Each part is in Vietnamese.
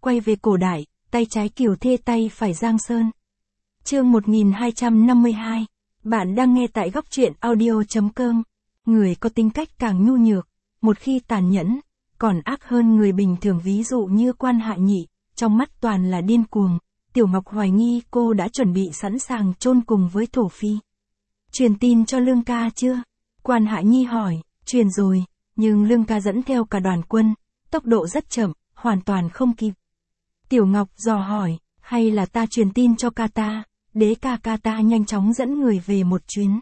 quay về cổ đại, tay trái Kiều Thê tay phải Giang Sơn. Chương 1252. Bạn đang nghe tại góc truyện audio.com. Người có tính cách càng nhu nhược, một khi tàn nhẫn, còn ác hơn người bình thường, ví dụ như Quan Hạ Nhị, trong mắt toàn là điên cuồng. Tiểu Ngọc hoài nghi cô đã chuẩn bị sẵn sàng chôn cùng với Thổ Phi. Truyền tin cho Lương ca chưa? Quan Hạ Nhi hỏi. Truyền rồi, nhưng Lương ca dẫn theo cả đoàn quân, tốc độ rất chậm, hoàn toàn không kịp. Tiểu Ngọc dò hỏi, hay là ta truyền tin cho ca ta? Đế ca ta nhanh chóng dẫn người về một chuyến.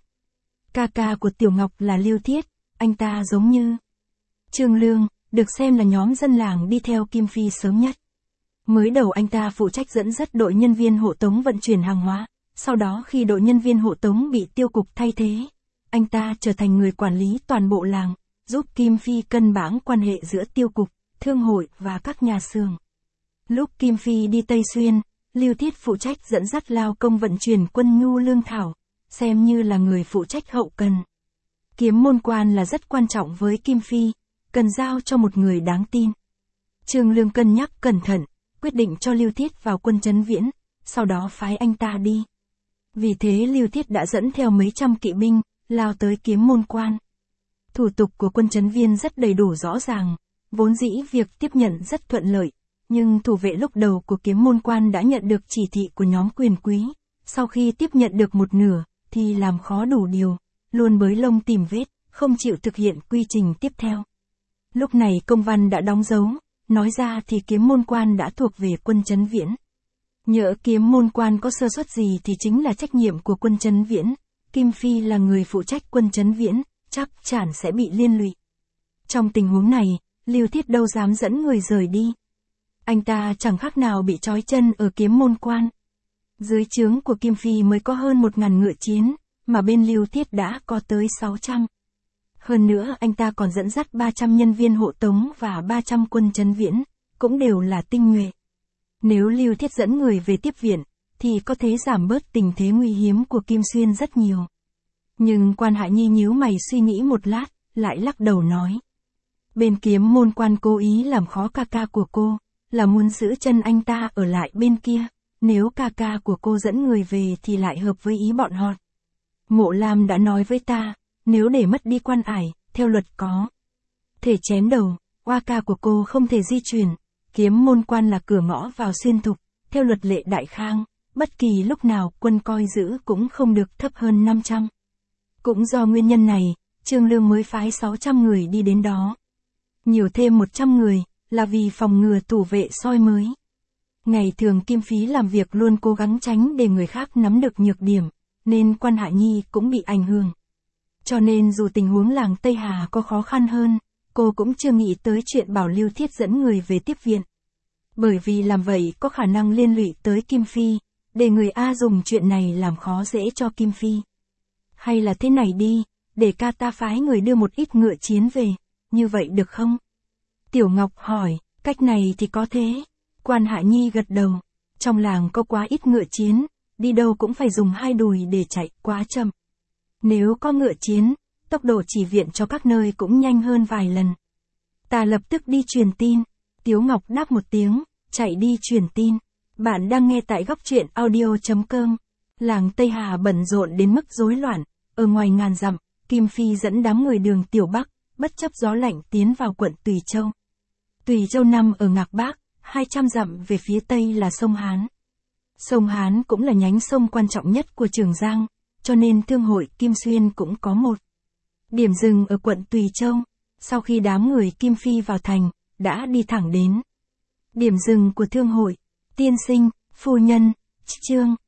Ca của Tiểu Ngọc là Lưu Thiết, anh ta giống như Trương Lương, được xem là nhóm dân làng đi theo Kim Phi sớm nhất. Mới đầu anh ta phụ trách dẫn dắt đội nhân viên hộ tống vận chuyển hàng hóa, sau đó khi đội nhân viên hộ tống bị Tiêu Cục thay thế, anh ta trở thành người quản lý toàn bộ làng, giúp Kim Phi cân bằng quan hệ giữa Tiêu Cục, thương hội và các nhà xưởng. Lúc Kim Phi đi Tây Xuyên, Lưu Thiết phụ trách dẫn dắt lao công vận chuyển quân nhu lương thảo, xem như là người phụ trách hậu cần. Kiếm môn quan là rất quan trọng với Kim Phi, cần giao cho một người đáng tin. Trương Lương cân nhắc cẩn thận, quyết định cho Lưu Thiết vào quân Trấn Viễn, sau đó phái anh ta đi. Vì thế Lưu Thiết đã dẫn theo mấy trăm kỵ binh, lao tới Kiếm môn quan. Thủ tục của quân Trấn Viên rất đầy đủ rõ ràng, vốn dĩ việc tiếp nhận rất thuận lợi, nhưng thủ vệ lúc đầu của Kiếm môn quan đã nhận được chỉ thị của nhóm quyền quý, sau khi tiếp nhận được một nửa, thì làm khó đủ điều, luôn bới lông tìm vết, không chịu thực hiện quy trình tiếp theo. Lúc này công văn đã đóng dấu, nói ra thì Kiếm môn quan đã thuộc về quân Trấn Viễn. Nhỡ Kiếm môn quan có sơ suất gì thì chính là trách nhiệm của quân Trấn Viễn, Kim Phi là người phụ trách quân Trấn Viễn, chắc chắn sẽ bị liên lụy. Trong tình huống này, Lưu Thiết đâu dám dẫn người rời đi. Anh ta chẳng khác nào bị trói chân ở Kiếm môn quan. Dưới trướng của Kim Phi mới có hơn 1000 ngựa chiến, mà bên Lưu Thiết đã có tới 600. Hơn nữa anh ta còn dẫn dắt 300 nhân viên hộ tống và 300 quân Trấn Viễn, cũng đều là tinh nhuệ. Nếu Lưu Thiết dẫn người về tiếp viện, thì có thể giảm bớt tình thế nguy hiểm của Kim Xuyên rất nhiều. Nhưng Quan Hạ Nhi nhíu mày suy nghĩ một lát, lại lắc đầu nói. Bên Kiếm môn quan cố ý làm khó ca của cô, là muốn giữ chân anh ta ở lại bên kia, nếu ca của cô dẫn người về thì lại hợp với ý bọn họ. Mộ Lam đã nói với ta, nếu để mất đi Quan Ải, theo luật có thể chém đầu, ca của cô không thể di chuyển. Kiếm môn quan là cửa ngõ vào Xuyên Thục, theo luật lệ Đại Khang, bất kỳ lúc nào quân coi giữ cũng không được thấp hơn 500. Cũng do nguyên nhân này, Trương Lương mới phái 600 người đi đến đó. Nhiều thêm 100 người, là vì phòng ngừa thủ vệ soi mới. Ngày thường Kim Phi làm việc luôn cố gắng tránh để người khác nắm được nhược điểm, nên Quan Hạ Nhi cũng bị ảnh hưởng. Cho nên dù tình huống làng Tây Hà có khó khăn hơn, cô cũng chưa nghĩ tới chuyện bảo Lưu Thiết dẫn người về tiếp viện. Bởi vì làm vậy có khả năng liên lụy tới Kim Phi, để người A dùng chuyện này làm khó dễ cho Kim Phi. Hay là thế này đi, để ca ta phái người đưa một ít ngựa chiến về, như vậy được không? Tiểu Ngọc hỏi, cách này thì có thế. Quan Hạ Nhi gật đầu, trong làng có quá ít ngựa chiến, đi đâu cũng phải dùng 2 đùi để chạy, quá chậm. Nếu có ngựa chiến, tốc độ chỉ viện cho các nơi cũng nhanh hơn vài lần. Ta lập tức đi truyền tin. Tiếu Ngọc đáp một tiếng, chạy đi truyền tin. Bạn đang nghe tại góc truyện audio.com. Làng Tây Hà bận rộn đến mức rối loạn. Ở ngoài ngàn dặm, Kim Phi dẫn đám người Đường Tiểu Bắc, bất chấp gió lạnh tiến vào quận Tùy Châu. Tùy Châu nằm ở Ngạc Bắc, 200 dặm về phía tây là sông Hán. Sông Hán cũng là nhánh sông quan trọng nhất của Trường Giang, cho nên thương hội Kim Xuyên cũng có một điểm dừng ở quận Tùy Châu. Sau khi đám người Kim Phi vào thành, đã đi thẳng đến điểm dừng của thương hội. Tiên sinh, phu nhân, Trương